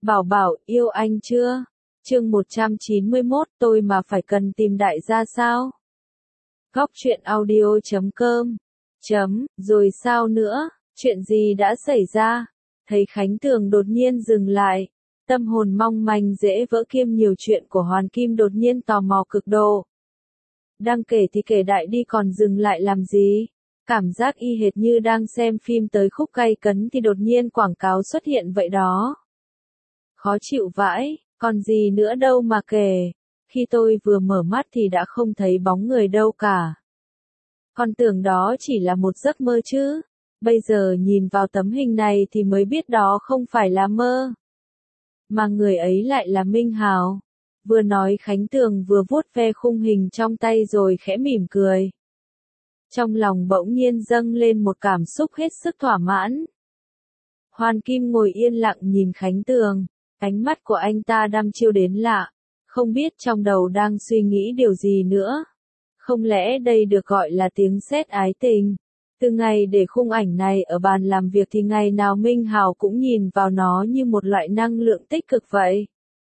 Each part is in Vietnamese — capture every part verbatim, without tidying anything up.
Bảo Bảo, yêu anh chưa? Chương một trăm chín mươi mốt, tôi mà phải cần tìm đại gia sao? Góc truyện audio chấm com. Chấm, rồi sao nữa? Chuyện gì đã xảy ra? Thấy Khánh Tường đột nhiên dừng lại. Tâm hồn mong manh dễ vỡ kiêm nhiều chuyện của Hoàn Kim đột nhiên tò mò cực độ. Đang kể thì kể đại đi, còn dừng lại làm gì? Cảm giác y hệt như đang xem phim tới khúc gay cấn thì đột nhiên quảng cáo xuất hiện vậy đó. Khó chịu vãi, còn gì nữa đâu mà kể. Khi tôi vừa mở mắt thì đã không thấy bóng người đâu cả. Con tưởng đó chỉ là một giấc mơ chứ. Bây giờ nhìn vào tấm hình này thì mới biết đó không phải là mơ. Mà người ấy lại là Minh Hào. Vừa nói Khánh Tường vừa vuốt ve khung hình trong tay rồi khẽ mỉm cười. Trong lòng bỗng nhiên dâng lên một cảm xúc hết sức thỏa mãn. Hoàn Kim ngồi yên lặng nhìn Khánh Tường. Ánh mắt của anh ta đăm chiêu đến lạ. Không biết trong đầu đang suy nghĩ điều gì nữa. Không lẽ đây được gọi là tiếng sét ái tình? Từ ngày để khung ảnh này ở bàn làm việc thì ngày nào Minh Hào cũng nhìn vào nó như một loại năng lượng tích cực vậy.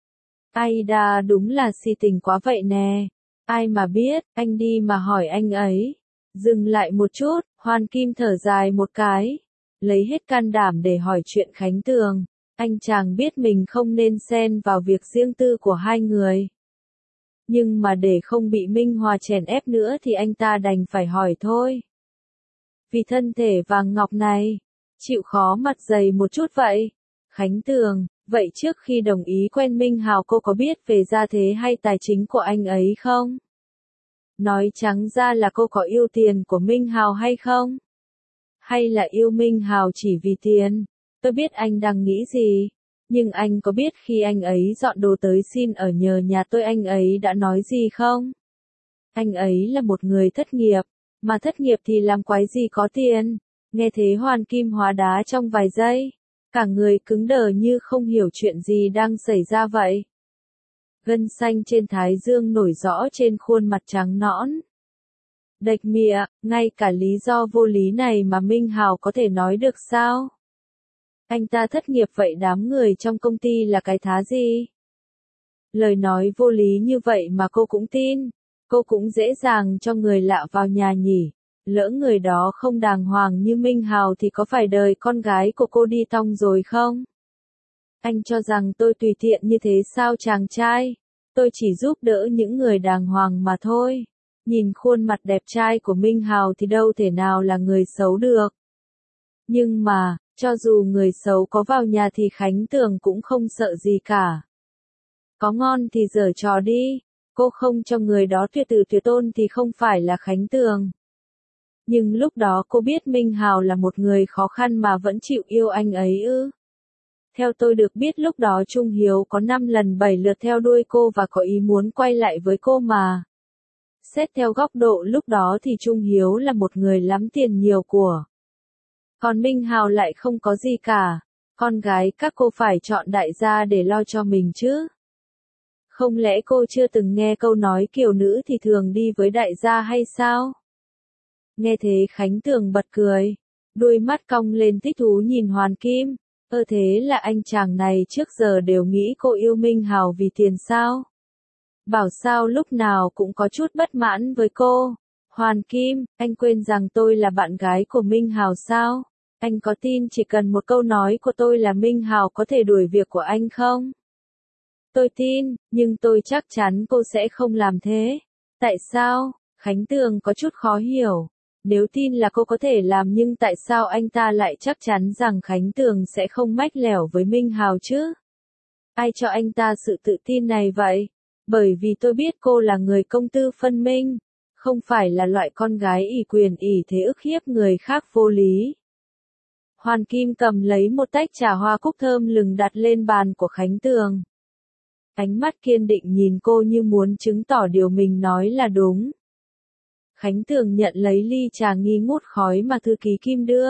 Ai đà, đúng là si tình quá vậy nè. Ai mà biết, anh đi mà hỏi anh ấy. Dừng lại một chút, Hoàn Kim thở dài một cái. Lấy hết can đảm để hỏi chuyện Khánh Tường. Anh chàng biết mình không nên xen vào việc riêng tư của hai người. Nhưng mà để không bị Minh Hòa chèn ép nữa thì anh ta đành phải hỏi thôi. Vì thân thể vàng ngọc này, chịu khó mặt dày một chút vậy. Khánh Tường, vậy trước khi đồng ý quen Minh Hào cô có biết về gia thế hay tài chính của anh ấy không? Nói trắng ra là cô có yêu tiền của Minh Hào hay không? Hay là yêu Minh Hào chỉ vì tiền? Tôi biết anh đang nghĩ gì, nhưng anh có biết khi anh ấy dọn đồ tới xin ở nhờ nhà tôi anh ấy đã nói gì không? Anh ấy là một người thất nghiệp, mà thất nghiệp thì làm quái gì có tiền. Nghe thế Hoàn Kim hóa đá trong vài giây, cả người cứng đờ như không hiểu chuyện gì đang xảy ra vậy. Gân xanh trên thái dương nổi rõ trên khuôn mặt trắng nõn. Đệch mịa, ngay cả lý do vô lý này mà Minh Hào có thể nói được sao? Anh ta thất nghiệp vậy đám người trong công ty là cái thá gì? Lời nói vô lý như vậy mà cô cũng tin. Cô cũng dễ dàng cho người lạ vào nhà nhỉ. Lỡ người đó không đàng hoàng như Minh Hào thì có phải đời con gái của cô đi tong rồi không? Anh cho rằng tôi tùy tiện như thế sao chàng trai? Tôi chỉ giúp đỡ những người đàng hoàng mà thôi. Nhìn khuôn mặt đẹp trai của Minh Hào thì đâu thể nào là người xấu được. Nhưng mà, cho dù người xấu có vào nhà thì Khánh Tường cũng không sợ gì cả. Có ngon thì giở trò đi. Cô không cho người đó tuyệt tử tuyệt tôn thì không phải là Khánh Tường. Nhưng lúc đó cô biết Minh Hào là một người khó khăn mà vẫn chịu yêu anh ấy ư? Theo tôi được biết lúc đó Trung Hiếu có năm lần bảy lượt theo đuôi cô và có ý muốn quay lại với cô mà. Xét theo góc độ lúc đó thì Trung Hiếu là một người lắm tiền nhiều của. Còn Minh Hào lại không có gì cả. Con gái các cô phải chọn đại gia để lo cho mình chứ. Không lẽ cô chưa từng nghe câu nói kiều nữ thì thường đi với đại gia hay sao? Nghe thế Khánh Tường bật cười. Đuôi mắt cong lên thích thú nhìn Hoàn Kim. Ơ thế là anh chàng này trước giờ đều nghĩ cô yêu Minh Hào vì tiền sao? Bảo sao lúc nào cũng có chút bất mãn với cô. Hoàn Kim, anh quên rằng tôi là bạn gái của Minh Hào sao? Anh có tin chỉ cần một câu nói của tôi là Minh Hào có thể đuổi việc của anh không? Tôi tin, nhưng tôi chắc chắn cô sẽ không làm thế. Tại sao? Khánh Tường có chút khó hiểu. Nếu tin là cô có thể làm nhưng tại sao anh ta lại chắc chắn rằng Khánh Tường sẽ không mách lẻo với Minh Hào chứ? Ai cho anh ta sự tự tin này vậy? Bởi vì tôi biết cô là người công tư phân minh, không phải là loại con gái ỷ quyền ỷ thế ức hiếp người khác vô lý. Hoàn Kim cầm lấy một tách trà hoa cúc thơm lừng đặt lên bàn của Khánh Tường. Ánh mắt kiên định nhìn cô như muốn chứng tỏ điều mình nói là đúng. Khánh Tường nhận lấy ly trà nghi ngút khói mà thư ký Kim đưa.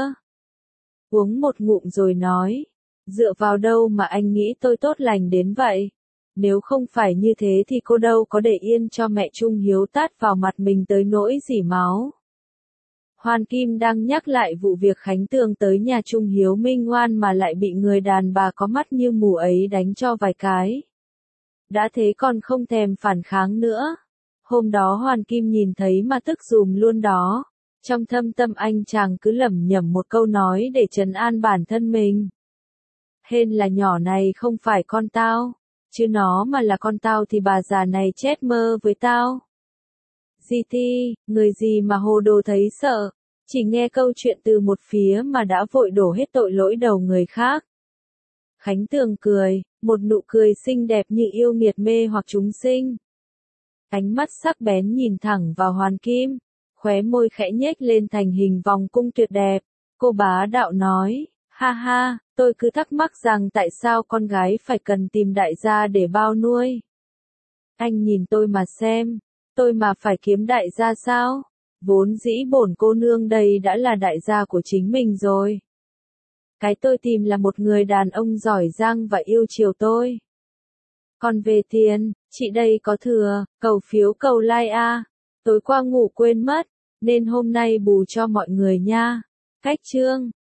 Uống một ngụm rồi nói. Dựa vào đâu mà anh nghĩ tôi tốt lành đến vậy? Nếu không phải như thế thì cô đâu có để yên cho mẹ Trung Hiếu tát vào mặt mình tới nỗi rỉ máu. Hoan Kim đang nhắc lại vụ việc Khánh Tường tới nhà Trung Hiếu Minh oan mà lại bị người đàn bà có mắt như mù ấy đánh cho vài cái. Đã thế còn không thèm phản kháng nữa. Hôm đó Hoan Kim nhìn thấy mà tức dùm luôn đó. Trong thâm tâm anh chàng cứ lẩm nhẩm một câu nói để trấn an bản thân mình. Hên là nhỏ này không phải con tao, chứ nó mà là con tao thì bà già này chết mơ với tao. Di Ti, người gì mà hồ đồ thấy sợ, chỉ nghe câu chuyện từ một phía mà đã vội đổ hết tội lỗi đầu người khác. Khánh Tường cười, một nụ cười xinh đẹp như yêu nghiệt mê hoặc chúng sinh. Ánh mắt sắc bén nhìn thẳng vào Hoan Kim, khóe môi khẽ nhếch lên thành hình vòng cung tuyệt đẹp. Cô bá đạo nói, ha ha, tôi cứ thắc mắc rằng tại sao con gái phải cần tìm đại gia để bao nuôi. Anh nhìn tôi mà xem, tôi mà phải kiếm đại gia sao? Vốn dĩ bổn cô nương đây đã là đại gia của chính mình rồi. Cái tôi tìm là một người đàn ông giỏi giang và yêu chiều tôi. Còn về tiền, chị đây có thừa, cầu phiếu cầu like a. Tối qua ngủ quên mất, nên hôm nay bù cho mọi người nha. Cách chương